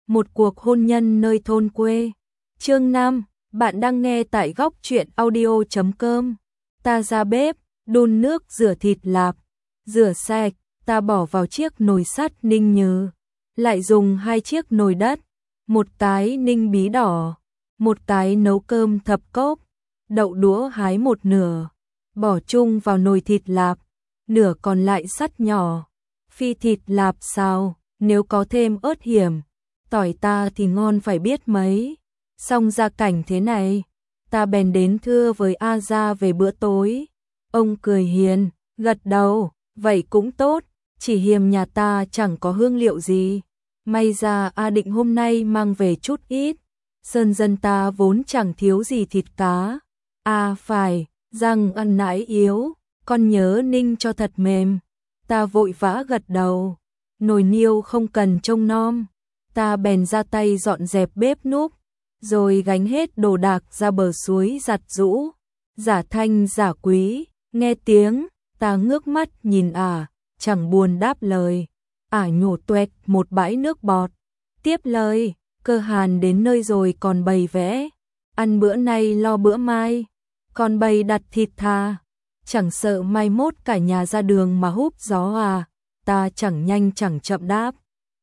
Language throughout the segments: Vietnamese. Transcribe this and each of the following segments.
một cuộc hôn nhân nơi thôn quê. Chương 5, bạn đang nghe tại góc truyện audio.com. Ta ra bếp, đun nước rửa thịt lạp, rửa sạch, ta bỏ vào chiếc nồi sắt ninh nhừ, lại dùng 2 chiếc nồi đất, một cái ninh bí đỏ, một cái nấu cơm thập cốc, đậu đũa hái một nửa, bỏ chung vào nồi thịt lạp, nửa còn lại sắt nhỏ, phi thịt lạp xào, nếu có thêm ớt hiểm, tỏi ta thì ngon phải biết mấy. Xong ra cảnh thế này, ta bèn đến thưa với A Gia về bữa tối. Ông cười hiền, gật đầu, vậy cũng tốt, chỉ hiềm nhà ta chẳng có hương liệu gì. May ra A định hôm nay mang về chút ít, sơn dân ta vốn chẳng thiếu gì thịt cá. À phải, răng ăn nãi yếu, con nhớ ninh cho thật mềm. Ta vội vã gật đầu, nồi niêu không cần trông nom. Ta bèn ra tay dọn dẹp bếp núc, rồi gánh hết đồ đạc ra bờ suối giặt giũ. Giả thanh giả quý, nghe tiếng, ta ngước mắt nhìn chẳng buồn đáp lời. Nhổ toẹt một bãi nước bọt, tiếp lời, Cơ Hàn đến nơi rồi còn bày vẽ, ăn bữa nay lo bữa mai, còn bày đặt thịt thà, chẳng sợ mai mốt cả nhà ra đường mà húp gió ta chẳng nhanh chẳng chậm đáp.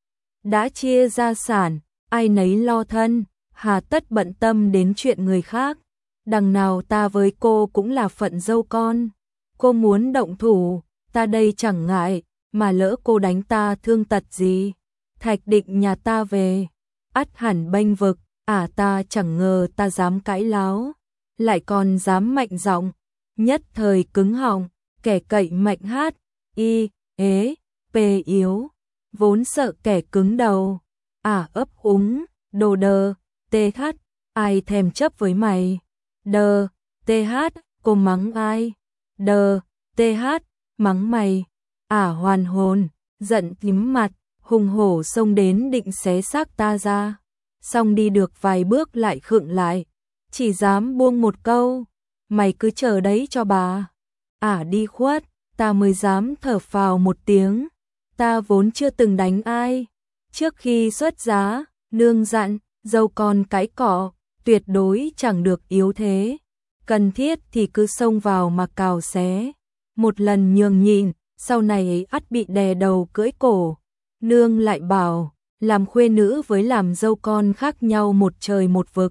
Đã chia gia sản, ai nấy lo thân, hà tất bận tâm đến chuyện người khác. Đằng nào ta với cô cũng là phận dâu con, cô muốn động thủ, ta đây chẳng ngại, mà lỡ cô đánh ta thương tật gì, Thạch Định nhà ta về, ắt hẳn bênh vực. Ta chẳng ngờ ta dám cãi láo, lại còn dám mạnh giọng, nhất thời cứng họng, kẻ cậy mạnh hát, y, ế, pê yếu, vốn sợ kẻ cứng đầu. Ấp úng, đồ đờ, tê hát, ai thèm chấp với mày, đờ, tê hát, cô mắng ai, đờ, tê hát, mắng mày. Hoàn hồn, giận tím mặt, hùng hổ xông đến định xé xác ta ra, xong đi được vài bước lại khựng lại, chỉ dám buông một câu, mày cứ chờ đấy cho bà. Đi khuất, ta mới dám thở phào một tiếng. Ta vốn chưa từng đánh ai. Trước khi xuất giá, nương dặn, dâu con cái cọ, tuyệt đối chẳng được yếu thế. Cần thiết thì cứ xông vào mà cào xé. Một lần nhường nhịn, sau này ấy ắt bị đè đầu cưỡi cổ. Nương lại bảo, làm khuê nữ với làm dâu con khác nhau một trời một vực.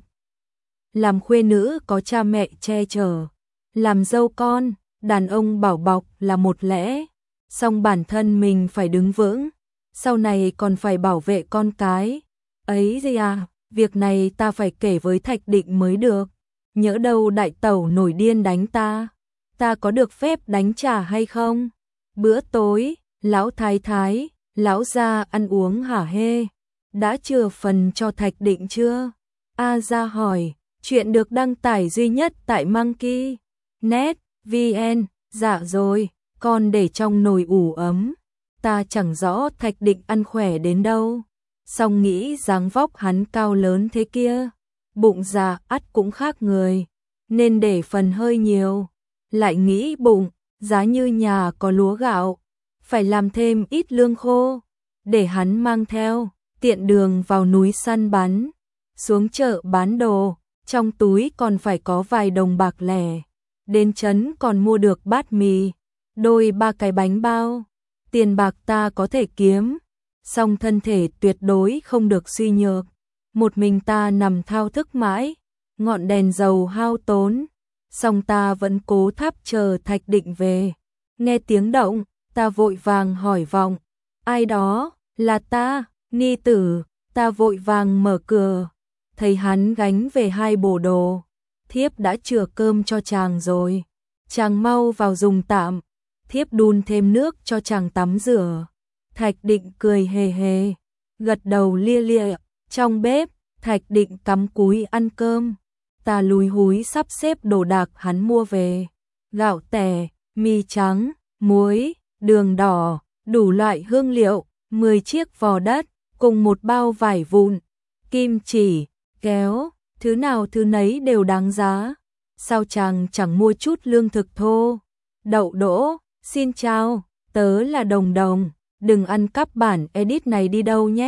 Làm khuê nữ có cha mẹ che chở, làm dâu con, đàn ông bảo bọc là một lẽ, song bản thân mình phải đứng vững, sau này còn phải bảo vệ con cái. Ấy gì việc này ta phải kể với Thạch Định mới được, nhỡ đâu đại tẩu nổi điên đánh ta có được phép đánh trả hay không? Bữa tối, lão thái thái, lão gia ăn uống hả hê, đã chừa phần cho Thạch Định chưa? A Gia hỏi, chuyện được đăng tải duy nhất tại Monkey.net vn. Dạ rồi, con để trong nồi ủ ấm. Ta chẳng rõ Thạch Định ăn khỏe đến đâu, song nghĩ dáng vóc hắn cao lớn thế kia, bụng già ắt cũng khác người, nên để phần hơi nhiều. Lại nghĩ bụng, giá như nhà có lúa gạo, phải làm thêm ít lương khô, để hắn mang theo, tiện đường vào núi săn bắn, xuống chợ bán đồ, trong túi còn phải có vài đồng bạc lẻ, đến trấn còn mua được bát mì, đôi ba cái bánh bao. Tiền bạc ta có thể kiếm, song thân thể tuyệt đối không được suy nhược. Một mình ta nằm thao thức mãi, ngọn đèn dầu hao tốn, song ta vẫn cố thắp chờ Thạch Định về. Nghe tiếng động, ta vội vàng hỏi vọng, ai đó? Là ta, Ni tử. Ta vội vàng mở cửa, thấy hắn gánh về 2 bổ đồ. Thiếp đã chừa cơm cho chàng rồi, chàng mau vào dùng tạm, thiếp đun thêm nước cho chàng tắm rửa. Thạch Định cười hề hề, gật đầu lia lịa. Trong bếp, Thạch Định cắm cúi ăn cơm. Ta lúi húi sắp xếp đồ đạc hắn mua về, gạo tẻ, mì trắng, muối, đường đỏ, đủ loại hương liệu, 10 chiếc vò đất, cùng một bao vải vụn, kim chỉ, kéo, thứ nào thứ nấy đều đáng giá. Sao chàng chẳng mua chút lương thực thô? Đậu đỗ, xin chào, tớ là Đồng Đồng, đừng ăn cắp bản edit này đi đâu nhé.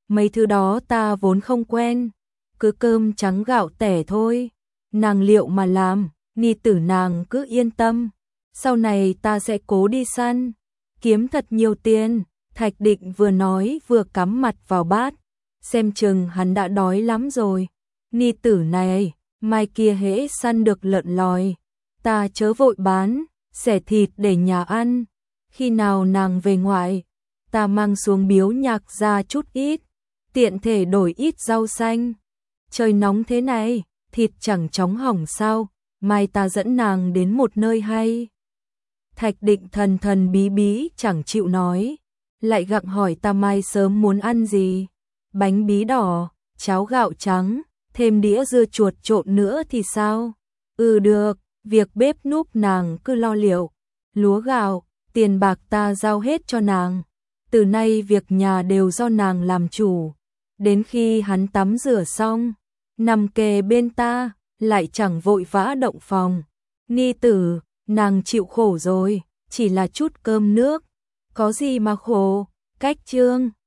mấy thứ đó ta vốn không quen, cứ cơm trắng gạo tẻ thôi. Nàng liệu mà làm, ni tử nàng cứ yên tâm, sau này ta sẽ cố đi săn, kiếm thật nhiều tiền. Thạch Định vừa nói vừa cắm mặt vào bát, xem chừng hắn đã đói lắm rồi. Ni tử này, mai kia hễ săn được lợn lòi, ta chớ vội bán, xẻ thịt để nhà ăn. Khi nào nàng về ngoại, ta mang xuống biếu nhạc ra chút ít, tiện thể đổi ít rau xanh. Trời nóng thế này, thịt chẳng chóng hỏng sao, mai ta dẫn nàng đến một nơi hay. Thạch Định thần thần bí bí chẳng chịu nói, lại gặng hỏi ta mai sớm muốn ăn gì. Bánh bí đỏ, cháo gạo trắng, thêm đĩa dưa chuột trộn nữa thì sao? Được, việc bếp núc nàng cứ lo liệu. Lúa gạo, tiền bạc ta giao hết cho nàng. Từ nay việc nhà đều do nàng làm chủ. Đến khi hắn tắm rửa xong, nằm kề bên ta, lại chẳng vội vã động phòng. Ni tử, nàng chịu khổ rồi, chỉ là chút cơm nước, có gì mà khổ. Cách chương